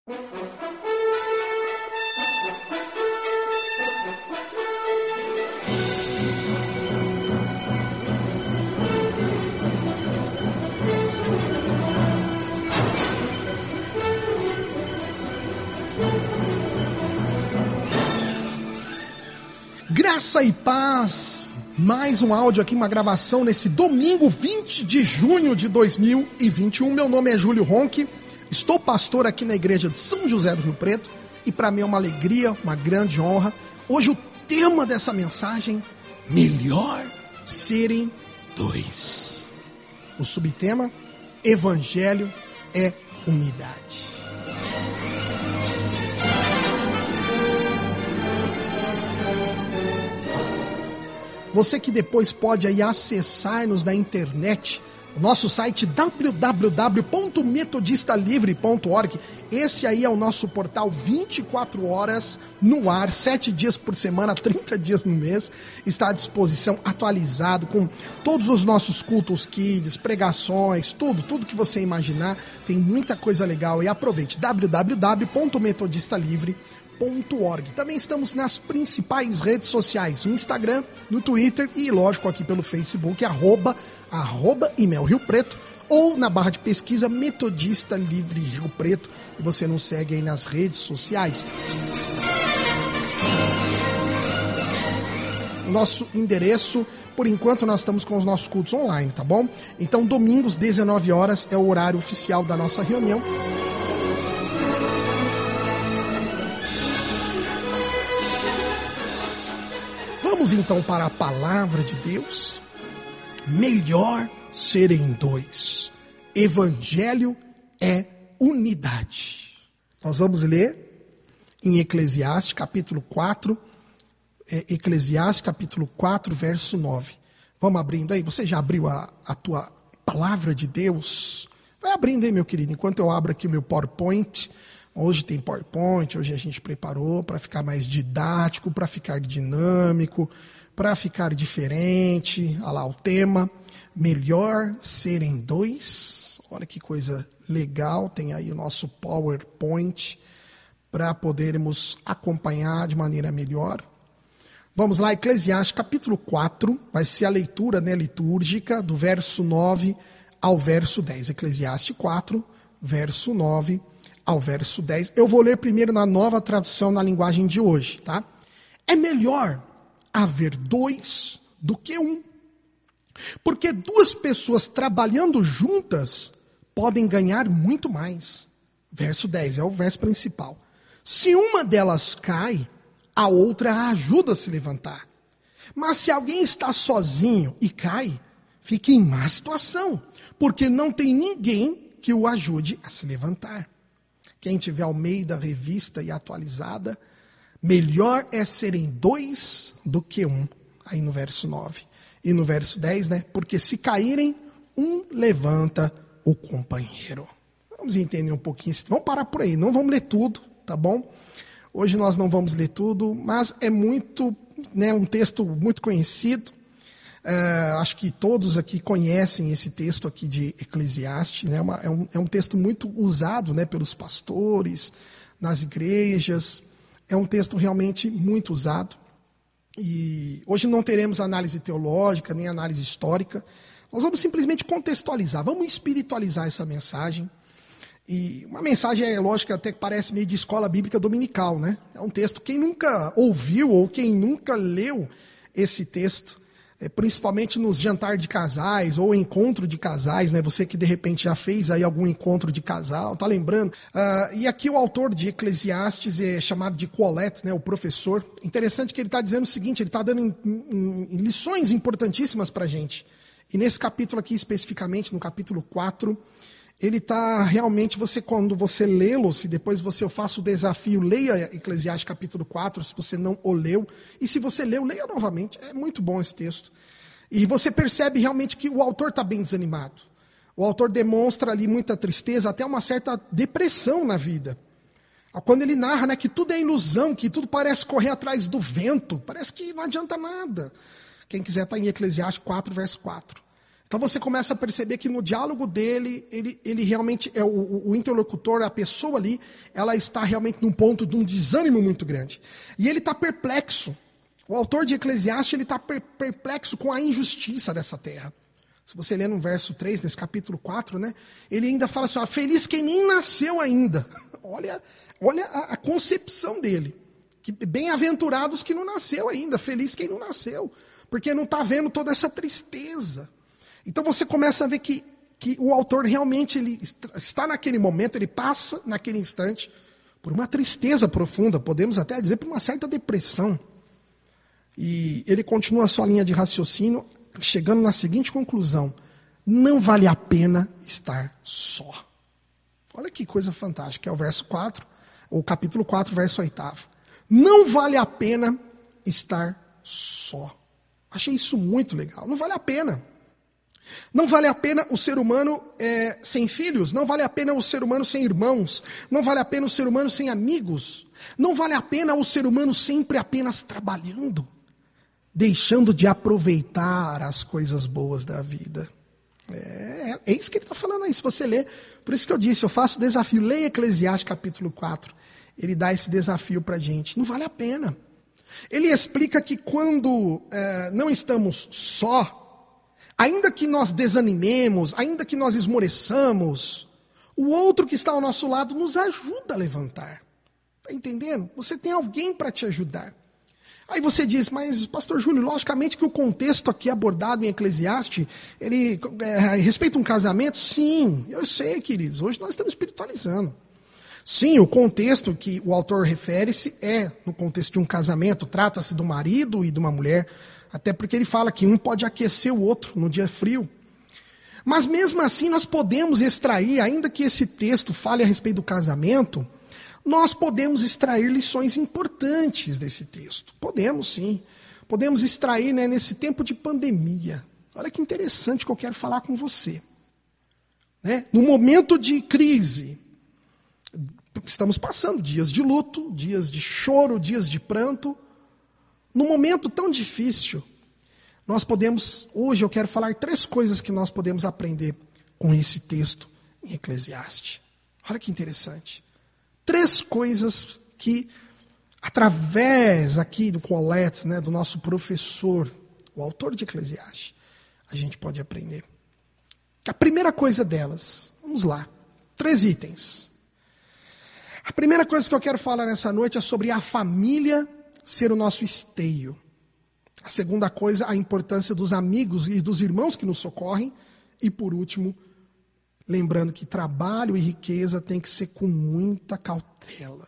Graça e paz, mais um áudio aqui, uma gravação nesse domingo 20 de junho de 2021. Meu nome é Júlio Ronque, estou pastor aqui na igreja de São José do Rio Preto e para mim é uma alegria, uma grande honra. Hoje o tema dessa mensagem, melhor serem dois. O subtema, Evangelho é unidade. Você que depois pode aí acessar-nos na internet, o nosso site www.metodistalivre.org. Esse aí é o nosso portal 24 horas no ar, 7 dias por semana, 30 dias no mês. Está à disposição, atualizado, com todos os nossos cultos kids, pregações, tudo que você imaginar. Tem muita coisa legal e aproveite, www.metodistalivre.org. Também estamos nas principais redes sociais, no Instagram, no Twitter e, lógico, aqui pelo Facebook, arroba Imel Rio Preto, ou na barra de pesquisa Metodista Livre Rio Preto, e você nos segue aí nas redes sociais. Nosso endereço, por enquanto nós estamos com os nossos cultos online, tá bom? Então, domingos, 19 horas, é o horário oficial da nossa reunião. Vamos então para a palavra de Deus. Melhor serem dois. Evangelho é unidade. Nós vamos ler em Eclesiastes capítulo 4, verso 9. Vamos abrindo aí. Você já abriu a tua palavra de Deus? Vai abrindo aí, meu querido, enquanto eu abro aqui o meu PowerPoint. Hoje tem PowerPoint, hoje a gente preparou para ficar mais didático, para ficar dinâmico, para ficar diferente. Olha lá o tema, melhor serem dois. Olha que coisa legal, tem aí o nosso PowerPoint para podermos acompanhar de maneira melhor. Vamos lá, Eclesiastes capítulo 4, vai ser a leitura, litúrgica do verso 9 ao verso 10. Eclesiastes 4, verso 9 ao verso 10. Eu vou ler primeiro na nova tradução na linguagem de hoje, tá? É melhor haver dois do que um, porque duas pessoas trabalhando juntas podem ganhar muito mais. Verso 10 é o verso principal. Se uma delas cai, a outra a ajuda a se levantar. Mas se alguém está sozinho e cai, fica em má situação, porque não tem ninguém que o ajude a se levantar. Quem tiver Almeida, revista e atualizada, melhor é serem dois do que um. Aí no verso 9. E no verso 10, porque se caírem, um levanta o companheiro. Vamos entender um pouquinho. Vamos parar por aí, não vamos ler tudo, tá bom? Hoje nós não vamos ler tudo, mas é muito, um texto muito conhecido. Acho que todos aqui conhecem esse texto aqui de Eclesiastes, é um texto muito usado, pelos pastores, nas igrejas, é um texto realmente muito usado. E hoje não teremos análise teológica, nem análise histórica, nós vamos simplesmente contextualizar, vamos espiritualizar essa mensagem. E uma mensagem, lógico, até que parece meio de escola bíblica dominical, É um texto, quem nunca ouviu ou quem nunca leu esse texto, principalmente nos jantar de casais ou encontro de casais, Você que de repente já fez aí algum encontro de casal, tá lembrando? E aqui o autor de Eclesiastes é chamado de Colette, o professor. Interessante que ele está dizendo o seguinte, ele está dando lições importantíssimas para a gente. E nesse capítulo aqui especificamente, no capítulo 4, ele está realmente, quando você lê-lo, se depois eu faço o desafio, leia Eclesiastes capítulo 4, se você não o leu, e se você leu, leia novamente, é muito bom esse texto. E você percebe realmente que o autor está bem desanimado. O autor demonstra ali muita tristeza, até uma certa depressão na vida. Quando ele narra que tudo é ilusão, que tudo parece correr atrás do vento, parece que não adianta nada. Quem quiser está em Eclesiastes 4, verso 4. Então você começa a perceber que no diálogo dele, ele realmente é o interlocutor, a pessoa ali, ela está realmente num ponto de um desânimo muito grande. E ele está perplexo. O autor de Eclesiastes, ele está perplexo com a injustiça dessa terra. Se você ler no verso 3, nesse capítulo 4, né, ele ainda fala assim, ó, feliz quem nem nasceu ainda. Olha a concepção dele. Que bem-aventurados que não nasceu ainda, feliz quem não nasceu. Porque não está vendo toda essa tristeza. Então você começa a ver que o autor realmente ele está naquele momento, ele passa naquele instante por uma tristeza profunda, podemos até dizer por uma certa depressão. E ele continua a sua linha de raciocínio, chegando na seguinte conclusão: não vale a pena estar só. Olha que coisa fantástica, é o verso 4, ou capítulo 4, verso 8. Não vale a pena estar só. Achei isso muito legal, não vale a pena. Não vale a pena o ser humano sem filhos, não vale a pena o ser humano sem irmãos, não vale a pena o ser humano sem amigos, não vale a pena o ser humano sempre apenas trabalhando, deixando de aproveitar as coisas boas da vida. É isso que ele está falando aí, se você ler. Por isso que eu disse, eu faço o desafio, leia Eclesiastes capítulo 4, ele dá esse desafio para a gente, não vale a pena. Ele explica que quando não estamos só, ainda que nós desanimemos, ainda que nós esmoreçamos, o outro que está ao nosso lado nos ajuda a levantar. Está entendendo? Você tem alguém para te ajudar. Aí você diz, mas pastor Júlio, logicamente que o contexto aqui abordado em Eclesiastes, ele respeita um casamento? Sim, eu sei, queridos, hoje nós estamos espiritualizando. Sim, o contexto que o autor refere-se é no contexto de um casamento, trata-se do marido e de uma mulher, até porque ele fala que um pode aquecer o outro no dia frio. Mas mesmo assim nós podemos extrair, ainda que esse texto fale a respeito do casamento, nós podemos extrair lições importantes desse texto. Podemos sim. Podemos extrair, né, nesse tempo de pandemia. Olha que interessante que eu quero falar com você. Né? No momento de crise, estamos passando dias de luto, dias de choro, dias de pranto. Num momento tão difícil, nós podemos, hoje eu quero falar 3 coisas que nós podemos aprender com esse texto em Eclesiastes. Olha que interessante. 3 coisas que, através aqui do Colette, né, do nosso professor, o autor de Eclesiastes, a gente pode aprender. A primeira coisa delas, vamos lá, 3 itens. A primeira coisa que eu quero falar nessa noite é sobre a família ser o nosso esteio. A segunda coisa, a importância dos amigos e dos irmãos que nos socorrem. E por último, lembrando que trabalho e riqueza tem que ser com muita cautela.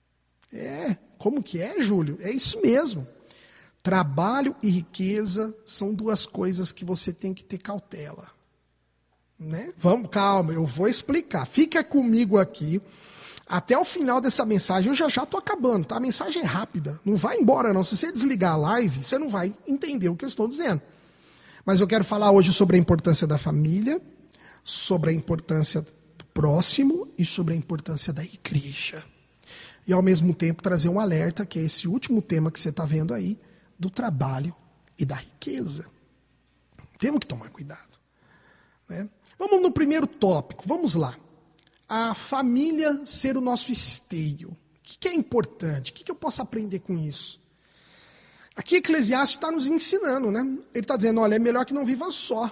Como que é, Júlio? É isso mesmo. Trabalho e riqueza são 2 coisas que você tem que ter cautela. Né? Vamos, calma, eu vou explicar. Fica comigo aqui. Até o final dessa mensagem, eu já estou acabando, tá? A mensagem é rápida, não vai embora não. Se você desligar a live, você não vai entender o que eu estou dizendo. Mas eu quero falar hoje sobre a importância da família, sobre a importância do próximo e sobre a importância da igreja. E ao mesmo tempo trazer um alerta, que é esse último tema que você está vendo aí, do trabalho e da riqueza. Temos que tomar cuidado. Né? Vamos no primeiro tópico, vamos lá. A família ser o nosso esteio. O que é importante? O que eu posso aprender com isso? Aqui Eclesiastes está nos ensinando, né? Ele está dizendo, olha, é melhor que não viva só.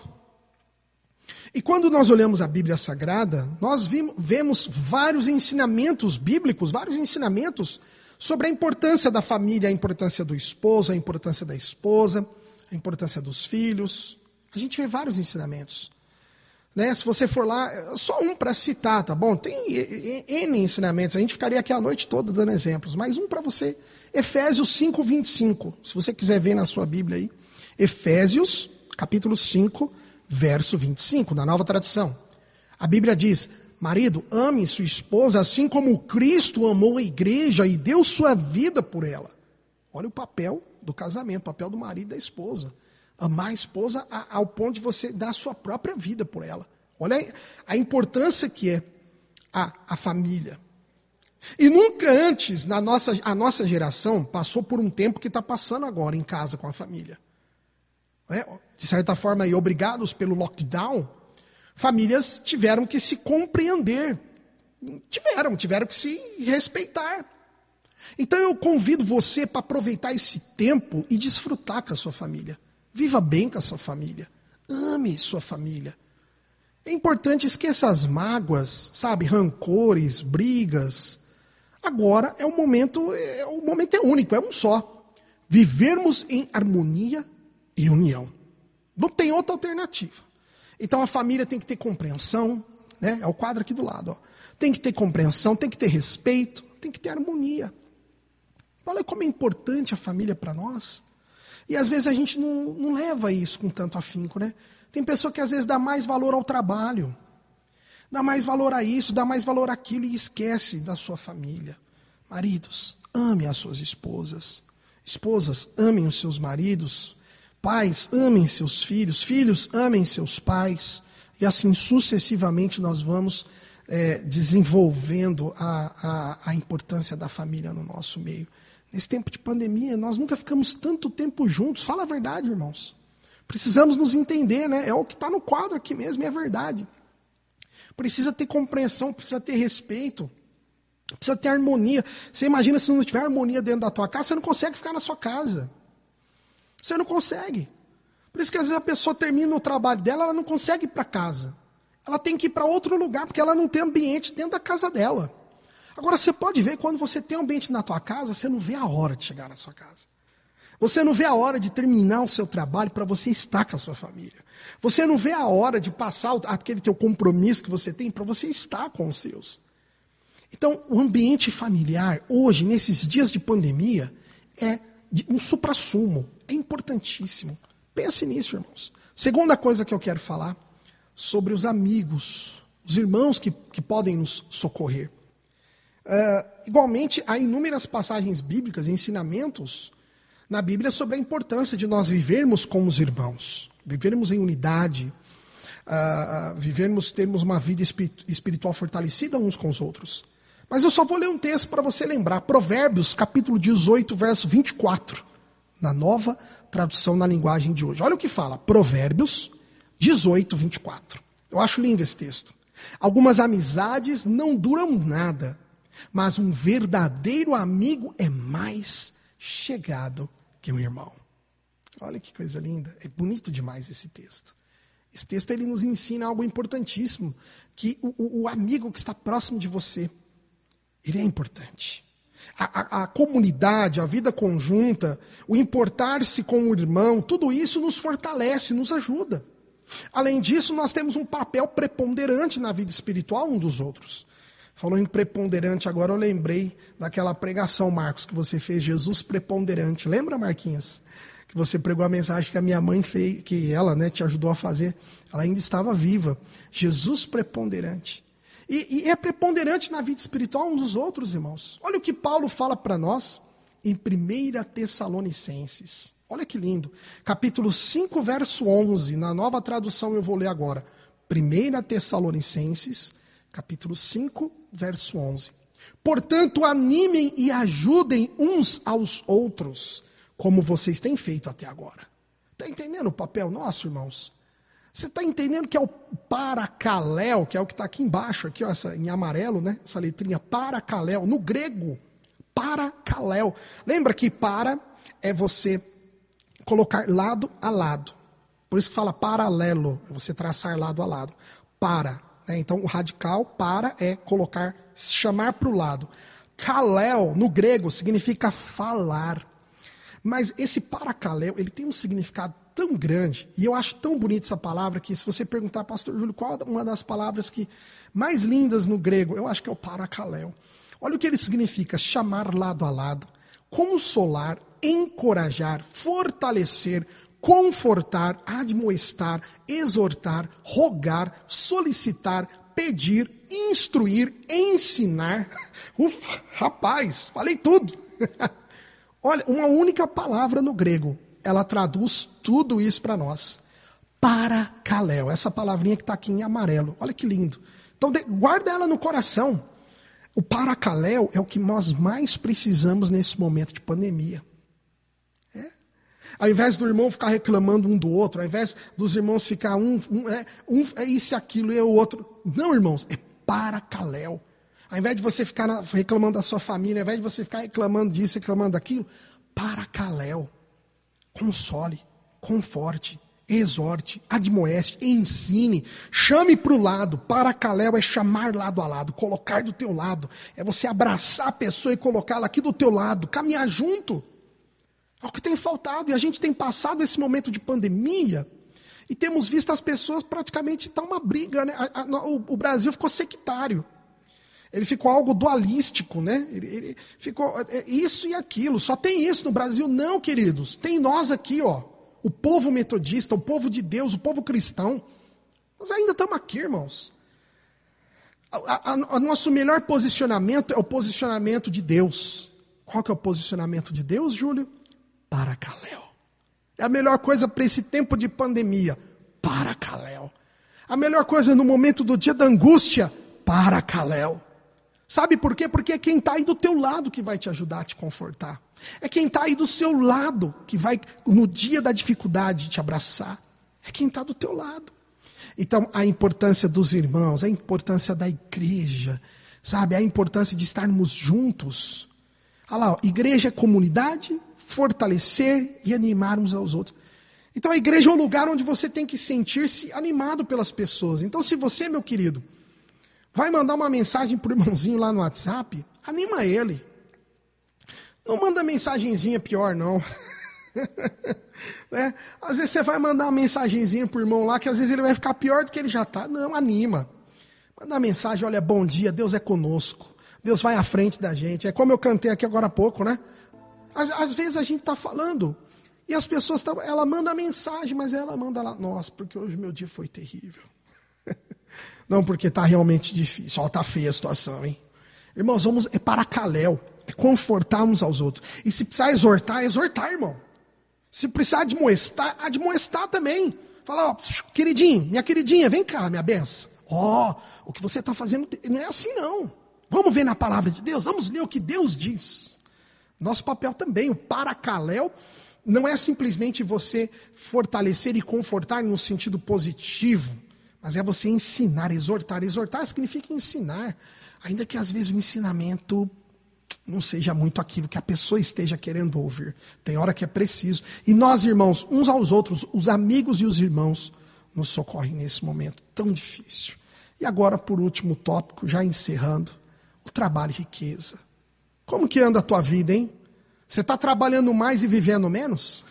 E quando nós olhamos a Bíblia Sagrada, nós vemos vários ensinamentos bíblicos, vários ensinamentos sobre a importância da família, a importância do esposo, a importância da esposa, a importância dos filhos. A gente vê vários ensinamentos. Né? Se você for lá, só um para citar, tá bom? Tem N ensinamentos, a gente ficaria aqui a noite toda dando exemplos, mas um para você. Efésios 5, 25, se você quiser ver na sua Bíblia aí. Efésios, capítulo 5, verso 25, na Nova Tradução. A Bíblia diz, marido, ame sua esposa assim como Cristo amou a igreja e deu sua vida por ela. Olha o papel do casamento, o papel do marido e da esposa. Amar a esposa ao ponto de você dar a sua própria vida por ela. Olha a importância que é a família. E nunca antes, a nossa geração passou por um tempo que está passando agora em casa com a família. de certa forma, e obrigados pelo lockdown, famílias tiveram que se compreender, tiveram que se respeitar. Então eu convido você para aproveitar esse tempo e desfrutar com a sua família. Viva bem com a sua família. Ame sua família. É importante esquecer as mágoas, sabe, rancores, brigas. Agora o momento é único, é um só. Vivermos em harmonia e união. Não tem outra alternativa. Então a família tem que ter compreensão, né? É o quadro aqui do lado, ó. Tem que ter compreensão, tem que ter respeito, tem que ter harmonia. Olha como é importante a família para nós. E às vezes a gente não leva isso com tanto afinco, né? Tem pessoa que às vezes dá mais valor ao trabalho, dá mais valor a isso, dá mais valor àquilo e esquece da sua família. Maridos, amem as suas esposas. Esposas, amem os seus maridos. Pais, amem seus filhos. Filhos, amem seus pais. E assim sucessivamente nós vamos desenvolvendo a importância da família no nosso meio. Nesse tempo de pandemia, nós nunca ficamos tanto tempo juntos. Fala a verdade, irmãos. Precisamos nos entender, né? É o que está no quadro aqui mesmo, é verdade. Precisa ter compreensão, precisa ter respeito, precisa ter harmonia. Você imagina se não tiver harmonia dentro da tua casa, você não consegue ficar na sua casa. Você não consegue. Por isso que às vezes a pessoa termina o trabalho dela, ela não consegue ir para casa. Ela tem que ir para outro lugar, porque ela não tem ambiente dentro da casa dela. Agora, você pode ver, quando você tem ambiente na tua casa, você não vê a hora de chegar na sua casa. Você não vê a hora de terminar o seu trabalho para você estar com a sua família. Você não vê a hora de passar aquele teu compromisso que você tem para você estar com os seus. Então, o ambiente familiar, hoje, nesses dias de pandemia, é um suprassumo. É importantíssimo. Pense nisso, irmãos. Segunda coisa que eu quero falar, sobre os amigos, os irmãos que podem nos socorrer. Igualmente, há inúmeras passagens bíblicas e ensinamentos na Bíblia sobre a importância de nós vivermos com os irmãos, vivermos em unidade, termos uma vida espiritual fortalecida uns com os outros. Mas eu só vou ler um texto para você lembrar, Provérbios, capítulo 18, verso 24, na nova tradução na linguagem de hoje. Olha o que fala, Provérbios 18, 24. Eu acho lindo esse texto. Algumas amizades não duram nada, mas um verdadeiro amigo é mais chegado que um irmão. Olha que coisa linda. É bonito demais esse texto. Esse texto ele nos ensina algo importantíssimo, que o amigo que está próximo de você, ele é importante. A comunidade, a vida conjunta, o importar-se com o irmão, tudo isso nos fortalece, nos ajuda. Além disso, nós temos um papel preponderante na vida espiritual um dos outros. Falando em preponderante, agora eu lembrei daquela pregação, Marcos, que você fez, Jesus preponderante. Lembra, Marquinhos? Que você pregou a mensagem que a minha mãe fez, que ela, né, te ajudou a fazer. Ela ainda estava viva. Jesus preponderante. E é preponderante na vida espiritual um dos outros, irmãos. Olha o que Paulo fala para nós em 1 Tessalonicenses. Olha que lindo. Capítulo 5, verso 11. Na nova tradução eu vou ler agora. 1 Tessalonicenses, capítulo 5, verso 11. Portanto, animem e ajudem uns aos outros, como vocês têm feito até agora. Está entendendo o papel nosso, irmãos? Você está entendendo que é o paracaléu, que é o que está aqui embaixo, aqui, ó, em amarelo, né? Essa letrinha paracaléu, no grego, paracaléu. Lembra que para é você colocar lado a lado. Por isso que fala paralelo, é você traçar lado a lado. Para, né? Então o radical para é colocar, chamar para o lado. Kaléu, no grego, significa falar. Mas esse paracaléu, ele tem um significado tão grande, e eu acho tão bonita essa palavra, que se você perguntar, pastor Júlio, qual é uma das palavras que mais lindas no grego, eu acho que é o paracaléu. Olha o que ele significa, chamar lado a lado, consolar, encorajar, fortalecer, confortar, admoestar, exortar, rogar, solicitar, pedir, instruir, ensinar. Ufa, rapaz, falei tudo. Olha, uma única palavra no grego, ela traduz tudo isso para nós. Paracaléu, essa palavrinha que está aqui em amarelo. Olha que lindo. Então, guarda ela no coração. O paracaléu é o que nós mais precisamos nesse momento de pandemia. Ao invés do irmão ficar reclamando um do outro, ao invés dos irmãos ficar um é isso e aquilo e o outro. Não, irmãos, é paracaléu. Ao invés de você ficar reclamando da sua família, ao invés de você ficar reclamando disso, reclamando daquilo, paracaléu. Console, conforte, exorte, admoeste, ensine, chame para o lado. Paracaléu é chamar lado a lado, colocar do teu lado. É você abraçar a pessoa e colocá-la aqui do teu lado, caminhar junto. É o que tem faltado. E a gente tem passado esse momento de pandemia e temos visto as pessoas praticamente estar uma briga, né? O Brasil ficou sectário. Ele ficou algo dualístico, né? Ele ficou isso e aquilo. Só tem isso no Brasil? Não, queridos. Tem nós aqui, ó. O povo metodista, o povo de Deus, o povo cristão. Nós ainda estamos aqui, irmãos. O nosso melhor posicionamento é o posicionamento de Deus. Qual que é o posicionamento de Deus, Júlio? Paracaléu. É a melhor coisa para esse tempo de pandemia. Paracaléu. A melhor coisa no momento do dia da angústia. Paracaléu. Sabe por quê? Porque é quem está aí do teu lado que vai te ajudar a te confortar. É quem está aí do seu lado que vai, no dia da dificuldade, te abraçar. É quem está do teu lado. Então, a importância dos irmãos, a importância da igreja, sabe? A importância de estarmos juntos. Olha lá, ó, igreja é comunidade, fortalecer e animar uns aos outros. Então, a igreja é um lugar onde você tem que sentir-se animado pelas pessoas. Então, se você, meu querido, vai mandar uma mensagem para o irmãozinho lá no WhatsApp, anima ele. Não manda mensagenzinha pior, não. Né? Às vezes você vai mandar uma mensagenzinha para o irmão lá, que às vezes ele vai ficar pior do que ele já está. Não, anima. Manda uma mensagem, olha, bom dia, Deus é conosco. Deus vai à frente da gente. É como eu cantei aqui agora há pouco, né? Às vezes a gente está falando, e as pessoas, ela manda a mensagem, mas ela manda lá, nossa, porque hoje meu dia foi terrível. Não, porque está realmente difícil. Ó, está feia a situação, hein? Irmãos, é paracaléu, é confortar uns aos outros. E se precisar exortar, exortar, irmão. Se precisar admoestar também. Fala, ó, queridinho, minha queridinha, vem cá, minha benção. Ó, o que você está fazendo não é assim, não. Vamos ver na palavra de Deus, vamos ler o que Deus diz. Nosso papel também, o paracaléu, não é simplesmente você fortalecer e confortar no sentido positivo, mas é você ensinar, exortar. Exortar significa ensinar, ainda que às vezes o ensinamento não seja muito aquilo que a pessoa esteja querendo ouvir. Tem hora que é preciso. E nós, irmãos, uns aos outros, os amigos e os irmãos, nos socorrem nesse momento tão difícil. E agora, por último tópico, já encerrando, o trabalho e riqueza. Como que anda a tua vida, hein? Você está trabalhando mais e vivendo menos?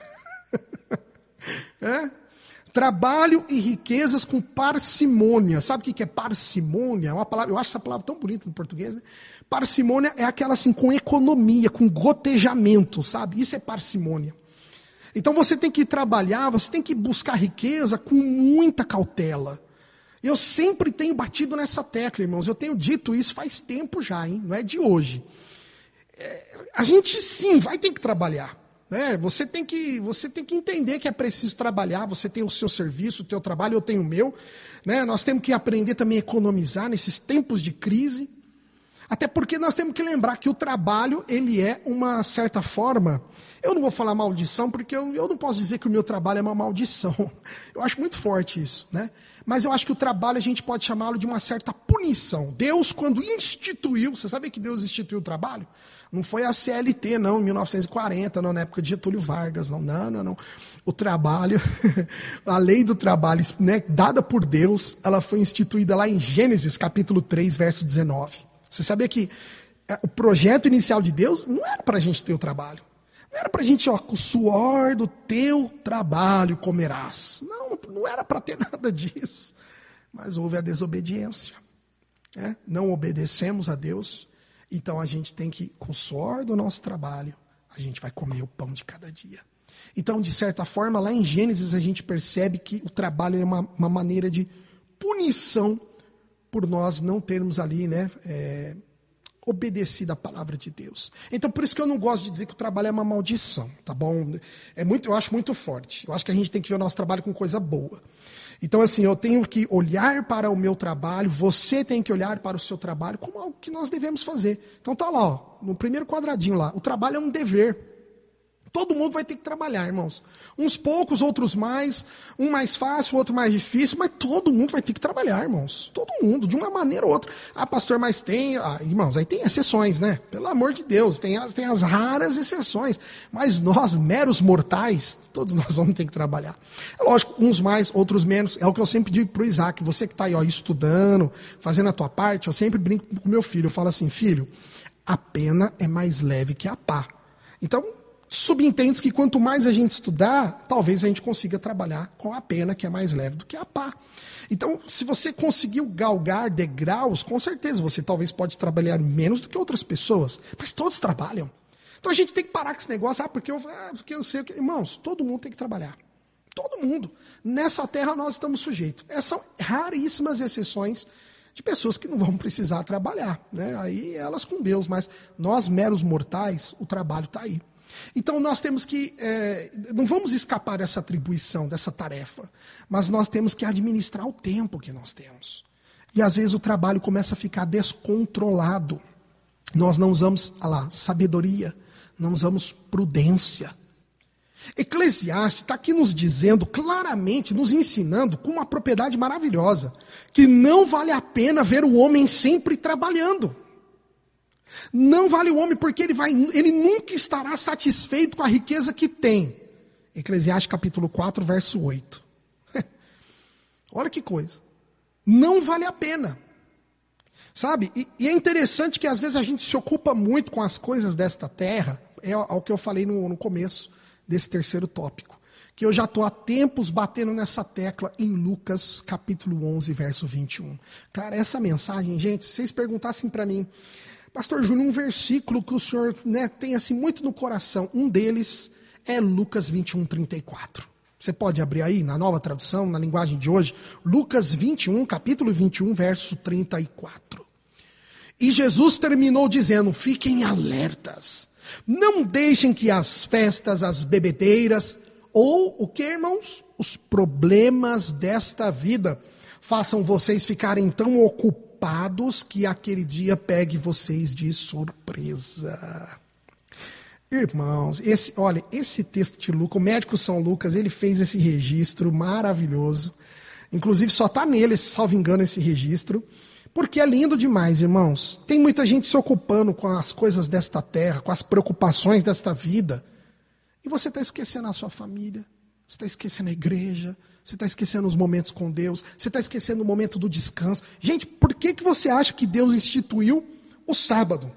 É? Trabalho e riquezas com parcimônia. Sabe o que é parcimônia? É uma palavra, eu acho essa palavra tão bonita no português, né? Parcimônia é aquela assim, com economia, com gotejamento, sabe? Isso é parcimônia. Então você tem que trabalhar, você tem que buscar riqueza com muita cautela. Eu sempre tenho batido nessa tecla, irmãos. Eu tenho dito isso faz tempo já, hein? Não é de hoje. A gente sim vai ter que trabalhar. Né? Você tem que entender que é preciso trabalhar. Você tem o seu serviço, o teu trabalho, eu tenho o meu. Né? Nós temos que aprender também a economizar nesses tempos de crise. Até porque nós temos que lembrar que o trabalho, ele é uma certa forma... Eu não vou falar maldição, porque eu não posso dizer que o meu trabalho é uma maldição. Eu acho muito forte isso. Né? Mas eu acho que o trabalho a gente pode chamá-lo de uma certa punição. Deus, quando instituiu... Você sabe que Deus instituiu o trabalho? Não foi a CLT, não, em 1940, não, na época de Getúlio Vargas, não. O trabalho, a lei do trabalho, né, dada por Deus, ela foi instituída lá em Gênesis, capítulo 3, verso 19. Você sabia que o projeto inicial de Deus não era para a gente ter o trabalho. Não era para a gente, ó, com o suor do teu trabalho comerás. Não era para ter nada disso. Mas houve a desobediência. Né? Não obedecemos a Deus. Então a gente tem que, com o suor do nosso trabalho, a gente vai comer o pão de cada dia. Então, de certa forma, lá em Gênesis a gente percebe que o trabalho é uma maneira de punição por nós não termos ali, né, obedecido a palavra de Deus. Então, por isso que eu não gosto de dizer que o trabalho é uma maldição, tá bom? Eu acho muito forte. Eu acho que a gente tem que ver o nosso trabalho com coisa boa. Então, assim, eu tenho que olhar para o meu trabalho, você tem que olhar para o seu trabalho como algo que nós devemos fazer. Então, tá lá, ó, no primeiro quadradinho lá, o trabalho é um dever. Todo mundo vai ter que trabalhar, irmãos. Uns poucos, outros mais. Um mais fácil, outro mais difícil. Mas todo mundo vai ter que trabalhar, irmãos. Todo mundo, de uma maneira ou outra. Ah, pastor, mas tem... Ah, irmãos, aí tem exceções, né? Pelo amor de Deus, tem as raras exceções. Mas nós, meros mortais, todos nós vamos ter que trabalhar. É lógico, uns mais, outros menos. É o que eu sempre digo para o Isaac. Você que está aí, ó, estudando, fazendo a tua parte, eu sempre brinco com meu filho. Eu falo assim, filho, a pena é mais leve que a pá. Então... subentende que quanto mais a gente estudar, talvez a gente consiga trabalhar com a pena, que é mais leve do que a pá. Então, se você conseguiu galgar degraus, com certeza você talvez pode trabalhar menos do que outras pessoas, mas todos trabalham. Então a gente tem que parar com esse negócio, porque eu não sei o que. Irmãos, todo mundo tem que trabalhar. Todo mundo. Nessa terra nós estamos sujeitos. Essas são raríssimas exceções de pessoas que não vão precisar trabalhar, né? Aí elas com Deus, mas nós meros mortais, o trabalho está aí. Então nós temos que, não vamos escapar dessa atribuição, dessa tarefa, mas nós temos que administrar o tempo que nós temos. E às vezes o trabalho começa a ficar descontrolado. Nós não usamos, sabedoria, não usamos prudência. Eclesiastes está aqui nos dizendo claramente, nos ensinando com uma propriedade maravilhosa, que não vale a pena ver o homem sempre trabalhando. Não vale o homem porque ele nunca estará satisfeito com a riqueza que tem. Eclesiastes capítulo 4, verso 8. Olha que coisa. Não vale a pena. Sabe? E é interessante que às vezes a gente se ocupa muito com as coisas desta terra. É o que eu falei no começo desse terceiro tópico. Que eu já estou há tempos batendo nessa tecla em Lucas capítulo 11, verso 21. Cara, essa mensagem, gente, se vocês perguntassem para mim... Pastor Júnior, um versículo que o senhor tem assim muito no coração. Um deles é Lucas 21, 34. Você pode abrir aí na nova tradução, na linguagem de hoje. Lucas 21, capítulo 21, verso 34. E Jesus terminou dizendo, fiquem alertas. Não deixem que as festas, as bebedeiras, ou o que, irmãos? Os problemas desta vida façam vocês ficarem tão ocupados que aquele dia pegue vocês de surpresa. Irmãos, esse texto de Lucas, o médico São Lucas, ele fez esse registro maravilhoso. Inclusive só está nele, salvo engano, esse registro, porque é lindo demais, irmãos. Tem muita gente se ocupando com as coisas desta terra, com as preocupações desta vida, e você está esquecendo a sua família, você está esquecendo a igreja, você está esquecendo os momentos com Deus, você está esquecendo o momento do descanso. Gente, por que você acha que Deus instituiu o sábado?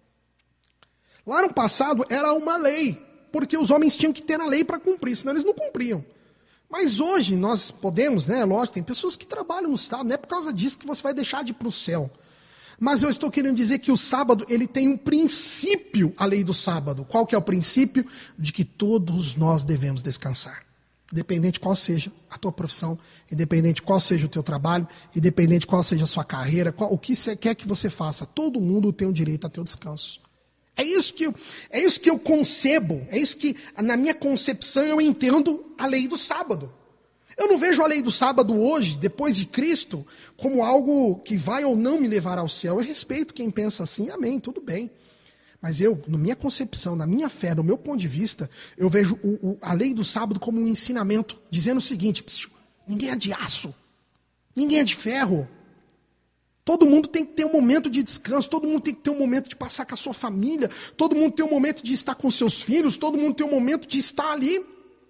Lá no passado era uma lei, porque os homens tinham que ter a lei para cumprir, senão eles não cumpriam. Mas hoje nós podemos, né? Lógico, tem pessoas que trabalham no sábado, não é por causa disso que você vai deixar de ir para o céu. Mas eu estou querendo dizer que o sábado, ele tem um princípio, a lei do sábado. Qual que é o princípio? De que todos nós devemos descansar. Independente qual seja a tua profissão, independente qual seja o teu trabalho, independente qual seja a sua carreira, o que você quer que você faça, todo mundo tem o direito a ter o descanso. É isso que eu concebo, é isso que, na minha concepção, eu entendo a lei do sábado. Eu não vejo a lei do sábado hoje, depois de Cristo, como algo que vai ou não me levar ao céu. Eu respeito quem pensa assim, amém, tudo bem. Mas eu, na minha concepção, na minha fé, no meu ponto de vista, eu vejo a lei do sábado como um ensinamento, dizendo o seguinte, ninguém é de aço, ninguém é de ferro. Todo mundo tem que ter um momento de descanso, todo mundo tem que ter um momento de passar com a sua família, todo mundo tem um momento de estar com seus filhos, todo mundo tem um momento de estar ali.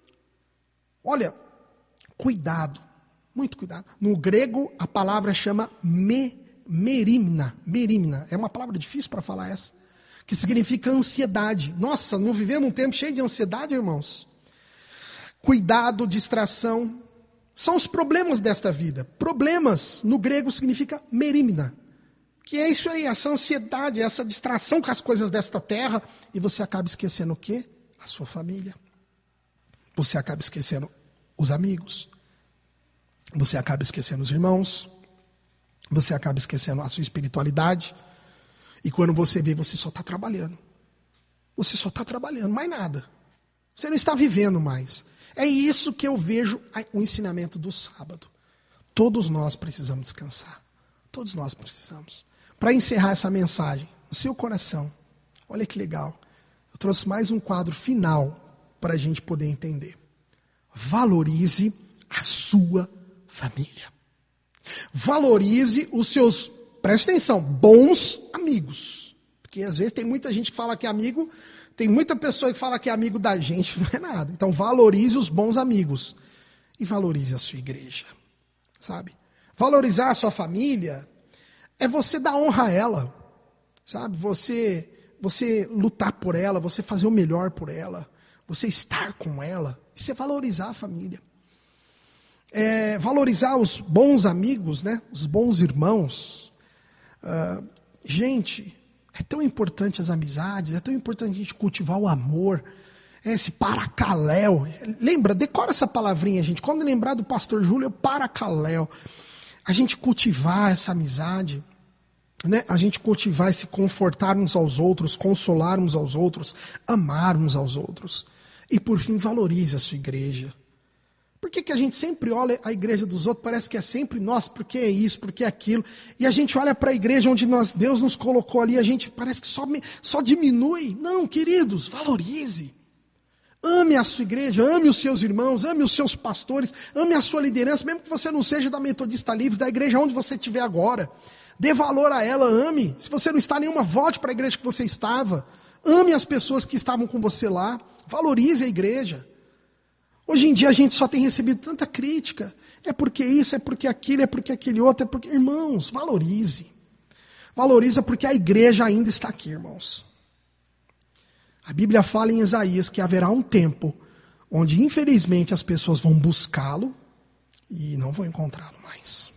Olha, cuidado, muito cuidado. No grego, a palavra chama merimna. Merimna, é uma palavra difícil para falar essa. Que significa ansiedade. Nossa, não vivemos um tempo cheio de ansiedade, irmãos? Cuidado, distração, são os problemas desta vida. Problemas, no grego, significa merimna. Que é isso aí, essa ansiedade, essa distração com as coisas desta terra. E você acaba esquecendo o quê? A sua família. Você acaba esquecendo os amigos. Você acaba esquecendo os irmãos. Você acaba esquecendo a sua espiritualidade. E quando você vê, você só está trabalhando. Você só está trabalhando, mais nada. Você não está vivendo mais. É isso que eu vejo o ensinamento do sábado. Todos nós precisamos descansar. Todos nós precisamos. Para encerrar essa mensagem, no seu coração, olha que legal. Eu trouxe mais um quadro final para a gente poder entender. Valorize a sua família. Valorize os seus, presta atenção, bons amigos. Porque às vezes tem muita gente que fala que é amigo, tem muita pessoa que fala que é amigo da gente, não é nada. Então valorize os bons amigos e valorize a sua igreja, sabe? Valorizar a sua família é você dar honra a ela, sabe? Você lutar por ela, você fazer o melhor por ela, você estar com ela, isso é valorizar a família. Valorizar os bons amigos, né? Os bons irmãos. Gente, é tão importante as amizades, é tão importante a gente cultivar o amor, esse paracaléu. Lembra, decora essa palavrinha, gente. Quando lembrar do pastor Júlio, paracaléu. A gente cultivar essa amizade, né? A gente cultivar esse confortar uns aos outros, consolar uns aos outros, amar uns aos outros. E por fim, valorize a sua igreja. Por que a gente sempre olha a igreja dos outros, parece que é sempre, nossa, porque é isso, porque é aquilo. E a gente olha para a igreja onde Deus nos colocou ali, a gente parece que só diminui. Não, queridos, valorize. Ame a sua igreja, ame os seus irmãos, ame os seus pastores, ame a sua liderança, mesmo que você não seja da Metodista Livre, da igreja onde você estiver agora. Dê valor a ela, ame. Se você não está nenhuma, volte para a igreja que você estava. Ame as pessoas que estavam com você lá. Valorize a igreja. Hoje em dia a gente só tem recebido tanta crítica. É porque isso, é porque aquilo, é porque aquele outro, é porque... Irmãos, valorize. Valoriza porque a igreja ainda está aqui, irmãos. A Bíblia fala em Isaías que haverá um tempo onde, infelizmente, as pessoas vão buscá-lo e não vão encontrá-lo mais.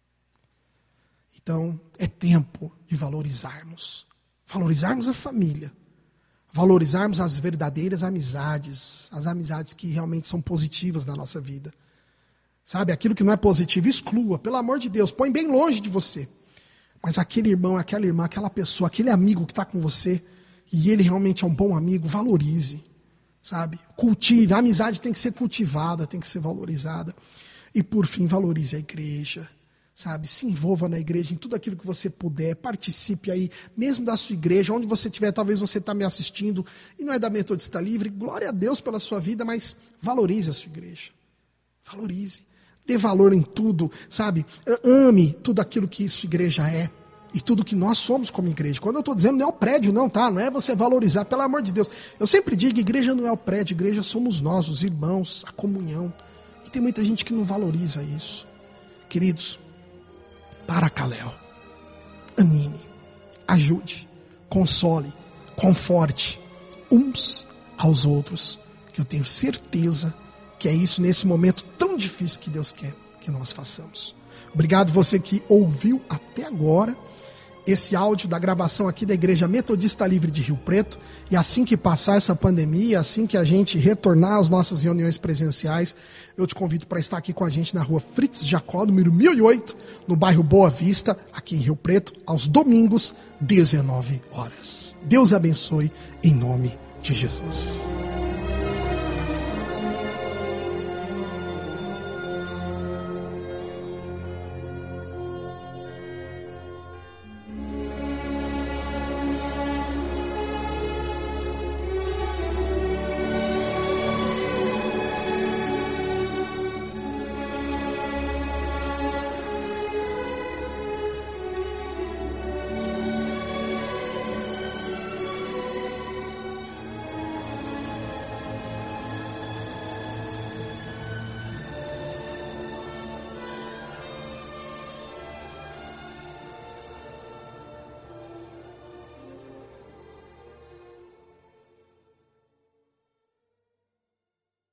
Então, é tempo de valorizarmos. Valorizarmos a família. Valorizarmos as verdadeiras amizades. As amizades que realmente são positivas na nossa vida. Sabe, aquilo que não é positivo, exclua. Pelo amor de Deus, põe bem longe de você. Mas aquele irmão, aquela irmã, aquela pessoa, aquele amigo que está com você, e ele realmente é um bom amigo, valorize. Sabe? Cultive. A amizade tem que ser cultivada, tem que ser valorizada. E por fim, valorize a igreja. Sabe, se envolva na igreja em tudo aquilo que você puder, participe aí, mesmo da sua igreja, onde você estiver, talvez você está me assistindo e não é da Metodista Livre, glória a Deus pela sua vida, mas valorize a sua igreja, valorize, dê valor em tudo, sabe, ame tudo aquilo que sua igreja é e tudo que nós somos como igreja. Quando eu estou dizendo não é o prédio não, tá? Não é você valorizar, pelo amor de Deus, eu sempre digo, igreja não é o prédio, igreja somos nós, os irmãos, a comunhão, e tem muita gente que não valoriza isso. Queridos, paracaléu, anime, ajude, console, conforte uns aos outros, que eu tenho certeza que é isso nesse momento tão difícil que Deus quer que nós façamos. Obrigado você que ouviu até agora esse áudio da gravação aqui da Igreja Metodista Livre de Rio Preto, e assim que passar essa pandemia, assim que a gente retornar às nossas reuniões presenciais, eu te convido para estar aqui com a gente na rua Fritz Jacó, número 1008, no bairro Boa Vista, aqui em Rio Preto, aos domingos, 19 horas. Deus abençoe, em nome de Jesus.